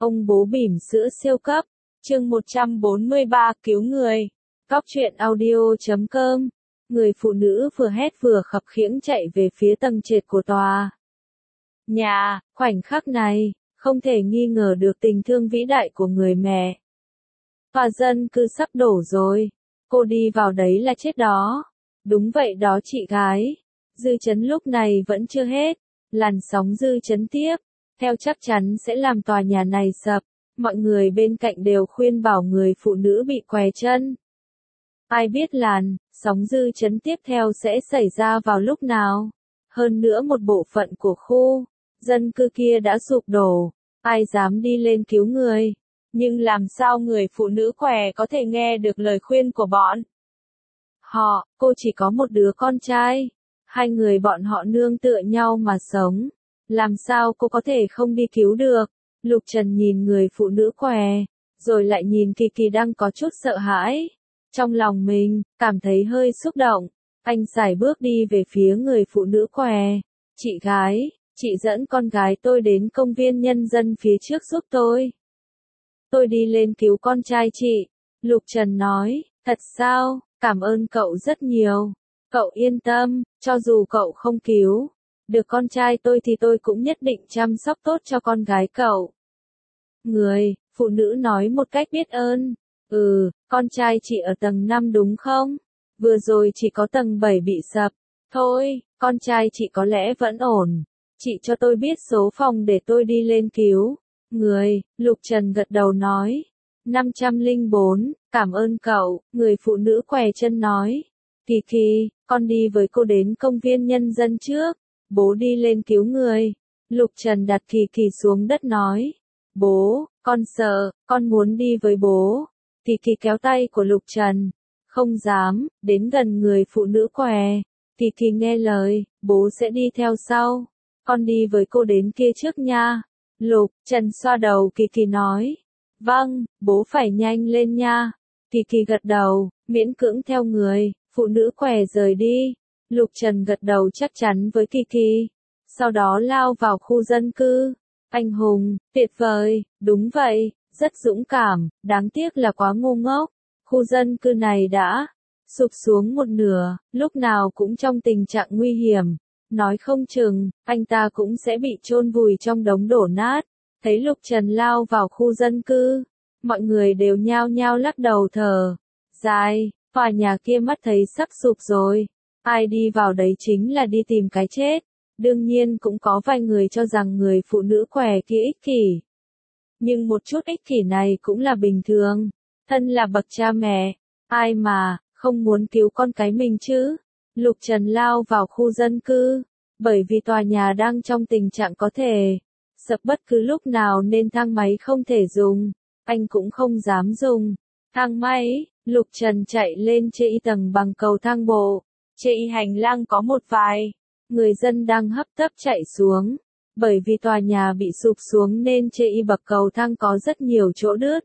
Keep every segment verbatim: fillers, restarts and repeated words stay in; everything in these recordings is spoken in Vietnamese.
Ông bố bỉm sữa siêu cấp, chương một trăm bốn mươi ba cứu người. Cóc truyện audio chấm com. Người phụ nữ vừa hét vừa khập khiễng chạy về phía tầng trệt của tòa nhà, khoảnh khắc này, không thể nghi ngờ được tình thương vĩ đại của người mẹ. Tòa dân cư sắp đổ rồi, cô đi vào đấy là chết đó. Đúng vậy đó chị gái. Dư chấn lúc này vẫn chưa hết, làn sóng dư chấn tiếp, theo chắc chắn sẽ làm tòa nhà này sập. Mọi người bên cạnh đều khuyên bảo người phụ nữ bị què chân. Ai biết làn sóng dư chấn tiếp theo sẽ xảy ra vào lúc nào. Hơn nữa một bộ phận của khu dân cư kia đã sụp đổ, ai dám đi lên cứu người. Nhưng làm sao người phụ nữ què có thể nghe được lời khuyên của bọn họ? Cô chỉ có một đứa con trai, hai người bọn họ nương tựa nhau mà sống, làm sao cô có thể không đi cứu được? Lục Trần nhìn người phụ nữ què, rồi lại nhìn Kỳ Kỳ đang có chút sợ hãi. Trong lòng mình, cảm thấy hơi xúc động, anh sải bước đi về phía người phụ nữ què. Chị gái, chị dẫn con gái tôi đến công viên nhân dân phía trước giúp tôi. Tôi đi lên cứu con trai chị. Lục Trần nói, thật sao, cảm ơn cậu rất nhiều. Cậu yên tâm, cho dù cậu không cứu được con trai tôi thì tôi cũng nhất định chăm sóc tốt cho con gái cậu. Người phụ nữ nói một cách biết ơn. Ừ, con trai chị ở tầng năm đúng không? Vừa rồi chỉ có tầng bảy bị sập. Thôi, con trai chị có lẽ vẫn ổn. Chị cho tôi biết số phòng để tôi đi lên cứu. Người, Lục Trần gật đầu nói. năm trăm lẻ bốn, cảm ơn cậu, người phụ nữ què chân nói. Kỳ Kỳ, con đi với cô đến công viên nhân dân trước. Bố đi lên cứu người. Lục Trần đặt Kỳ Kỳ xuống đất nói. Bố, con sợ, con muốn đi với bố. Kỳ Kỳ kéo tay của Lục Trần. Không dám, đến gần người phụ nữ què. Kỳ Kỳ nghe lời, bố sẽ đi theo sau. Con đi với cô đến kia trước nha. Lục Trần xoa đầu Kỳ Kỳ nói. Vâng, bố phải nhanh lên nha. Kỳ Kỳ gật đầu, miễn cưỡng theo người phụ nữ què rời đi. Lục Trần gật đầu chắc chắn với Kỳ Kỳ. Sau đó lao vào khu dân cư. Anh hùng, tuyệt vời, đúng vậy, rất dũng cảm, đáng tiếc là quá ngu ngốc. Khu dân cư này đã sụp xuống một nửa, lúc nào cũng trong tình trạng nguy hiểm. Nói không chừng, anh ta cũng sẽ bị chôn vùi trong đống đổ nát. Thấy Lục Trần lao vào khu dân cư, mọi người đều nhao nhao lắc đầu thở dài, tòa nhà kia mắt thấy sắp sụp rồi. Ai đi vào đấy chính là đi tìm cái chết. Đương nhiên cũng có vài người cho rằng người phụ nữ què kia ích kỷ. Nhưng một chút ích kỷ này cũng là bình thường. Thân là bậc cha mẹ, ai mà không muốn cứu con cái mình chứ? Lục Trần lao vào khu dân cư, bởi vì tòa nhà đang trong tình trạng có thể sập bất cứ lúc nào nên thang máy không thể dùng. Anh cũng không dám dùng thang máy. Lục Trần chạy lên trên tầng bằng cầu thang bộ. Trên hành lang có một vài người dân đang hấp tấp chạy xuống. Bởi vì tòa nhà bị sụp xuống nên trên bậc cầu thang có rất nhiều chỗ đứt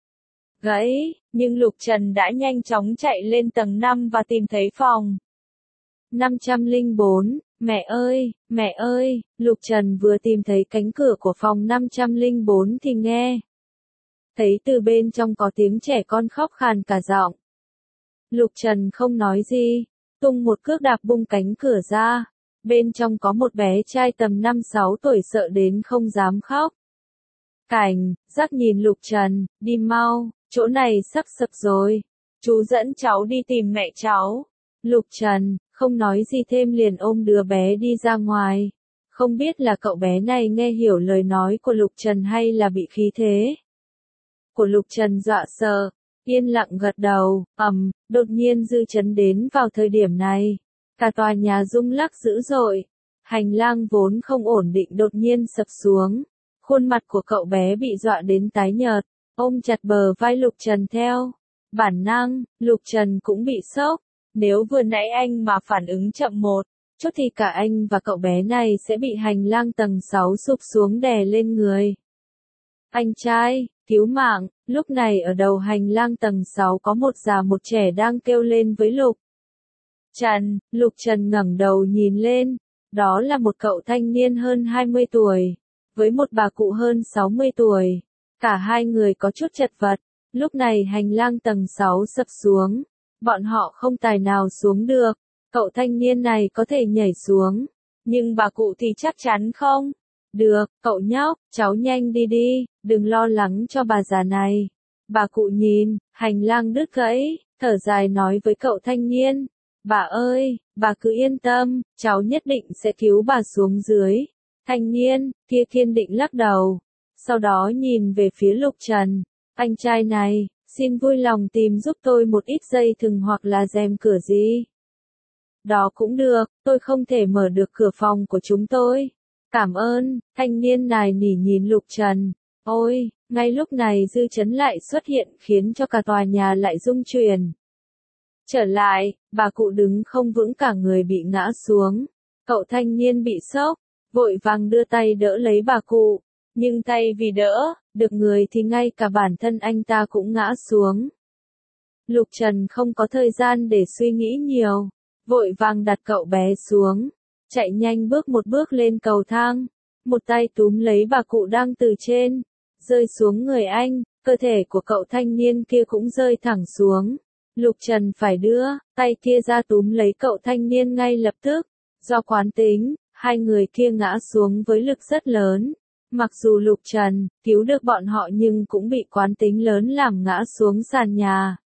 gãy, nhưng Lục Trần đã nhanh chóng chạy lên tầng năm và tìm thấy phòng năm trăm lẻ bốn. Mẹ ơi, mẹ ơi, Lục Trần vừa tìm thấy cánh cửa của phòng năm trăm lẻ bốn thì nghe thấy từ bên trong có tiếng trẻ con khóc khàn cả giọng. Lục Trần không nói gì, tung một cước đạp bung cánh cửa ra. Bên trong có một bé trai tầm năm sáu tuổi sợ đến không dám khóc. Cảnh giác nhìn Lục Trần, đi mau, chỗ này sắp sập rồi. Chú dẫn cháu đi tìm mẹ cháu. Lục Trần không nói gì thêm liền ôm đứa bé đi ra ngoài. Không biết là cậu bé này nghe hiểu lời nói của Lục Trần hay là bị khí thế của Lục Trần dọa sợ. Yên lặng gật đầu, ầm, đột nhiên dư chấn đến vào thời điểm này. Cả tòa nhà rung lắc dữ dội. Hành lang vốn không ổn định đột nhiên sập xuống. Khuôn mặt của cậu bé bị dọa đến tái nhợt, ôm chặt bờ vai Lục Trần theo bản năng. Lục Trần cũng bị sốc. Nếu vừa nãy anh mà phản ứng chậm một chút thì cả anh và cậu bé này sẽ bị hành lang tầng sáu sụp xuống đè lên người. Anh trai, cứu mạng. Lúc này ở đầu hành lang tầng sáu có một già một trẻ đang kêu lên với Lục Trần. Lục Trần ngẩng đầu nhìn lên. Đó là một cậu thanh niên hơn hai mươi tuổi, với một bà cụ hơn sáu mươi tuổi. Cả hai người có chút chật vật, lúc này hành lang tầng sáu sập xuống, bọn họ không tài nào xuống được, cậu thanh niên này có thể nhảy xuống, nhưng bà cụ thì chắc chắn không. Được, cậu nhóc, cháu nhanh đi đi, đừng lo lắng cho bà già này. Bà cụ nhìn, hành lang đứt gãy, thở dài nói với cậu thanh niên, bà ơi, bà cứ yên tâm, cháu nhất định sẽ cứu bà xuống dưới. Thanh niên, kia kiên định lắc đầu, sau đó nhìn về phía Lục Trần, anh trai này, xin vui lòng tìm giúp tôi một ít dây thừng hoặc là rèm cửa gì. Đó cũng được, tôi không thể mở được cửa phòng của chúng tôi. Cảm ơn, thanh niên này nỉ nhìn Lục Trần. Ôi, ngay lúc này dư chấn lại xuất hiện khiến cho cả tòa nhà lại rung chuyển. Trở lại, bà cụ đứng không vững cả người bị ngã xuống. Cậu thanh niên bị sốc, vội vàng đưa tay đỡ lấy bà cụ. Nhưng tay vì đỡ, được người thì ngay cả bản thân anh ta cũng ngã xuống. Lục Trần không có thời gian để suy nghĩ nhiều, vội vàng đặt cậu bé xuống, chạy nhanh bước một bước lên cầu thang, một tay túm lấy bà cụ đang từ trên, rơi xuống người anh, cơ thể của cậu thanh niên kia cũng rơi thẳng xuống. Lục Trần phải đưa tay kia ra túm lấy cậu thanh niên ngay lập tức, do quán tính, hai người kia ngã xuống với lực rất lớn. Mặc dù Lục Trần cứu được bọn họ nhưng cũng bị quán tính lớn làm ngã xuống sàn nhà.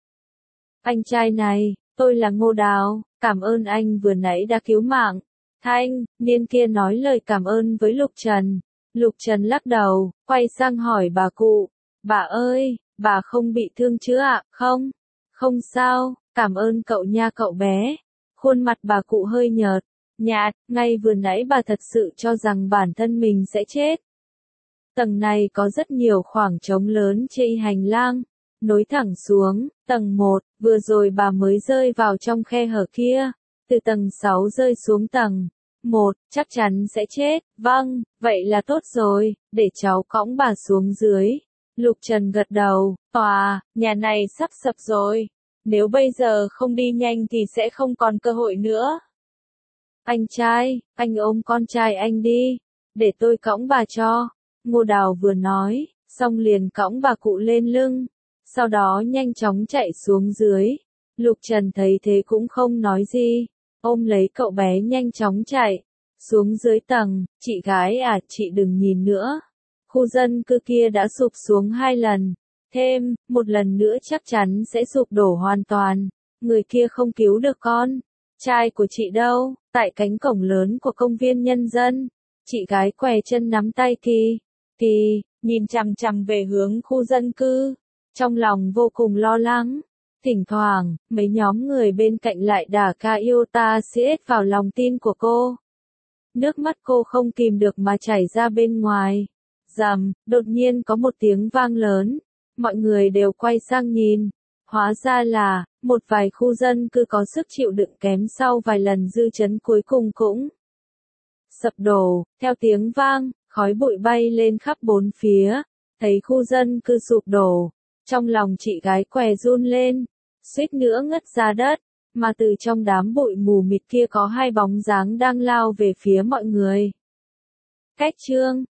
Anh trai này, tôi là Ngô Đào, cảm ơn anh vừa nãy đã cứu mạng. Thanh niên kia nói lời cảm ơn với Lục Trần. Lục Trần lắc đầu, quay sang hỏi bà cụ, bà ơi, bà không bị thương chứ ạ? Không, không sao, cảm ơn cậu nha cậu bé. Khuôn mặt bà cụ hơi nhợt, nhạt, ngay vừa nãy bà thật sự cho rằng bản thân mình sẽ chết. Tầng này có rất nhiều khoảng trống lớn trên hành lang, nối thẳng xuống, tầng một, vừa rồi bà mới rơi vào trong khe hở kia, từ tầng sáu rơi xuống tầng một, chắc chắn sẽ chết, vâng, vậy là tốt rồi, để cháu cõng bà xuống dưới. Lục Trần gật đầu, tòa, nhà này sắp sập rồi, nếu bây giờ không đi nhanh thì sẽ không còn cơ hội nữa. Anh trai, anh ôm con trai anh đi, để tôi cõng bà cho. Ngô Đào vừa nói, xong liền cõng bà cụ lên lưng, sau đó nhanh chóng chạy xuống dưới. Lục Trần thấy thế cũng không nói gì, ôm lấy cậu bé nhanh chóng chạy xuống dưới tầng. Chị gái à, chị đừng nhìn nữa. Khu dân cư kia đã sụp xuống hai lần, thêm một lần nữa chắc chắn sẽ sụp đổ hoàn toàn. Người kia không cứu được con trai của chị đâu. Tại cánh cổng lớn của công viên nhân dân, chị gái què chân nắm tay Kỳ. Kỳ, nhìn chằm chằm về hướng khu dân cư, trong lòng vô cùng lo lắng. Thỉnh thoảng, mấy nhóm người bên cạnh lại đả ca yêu ta xiết vào lòng tin của cô. Nước mắt cô không kìm được mà chảy ra bên ngoài. Rầm, đột nhiên có một tiếng vang lớn, mọi người đều quay sang nhìn. Hóa ra là, một vài khu dân cư có sức chịu đựng kém sau vài lần dư chấn cuối cùng cũng sập đổ. Theo tiếng vang, khói bụi bay lên khắp bốn phía, thấy khu dân cư sụp đổ, trong lòng chị gái què run lên, suýt nữa ngất ra đất, mà từ trong đám bụi mù mịt kia có hai bóng dáng đang lao về phía mọi người. Cách chương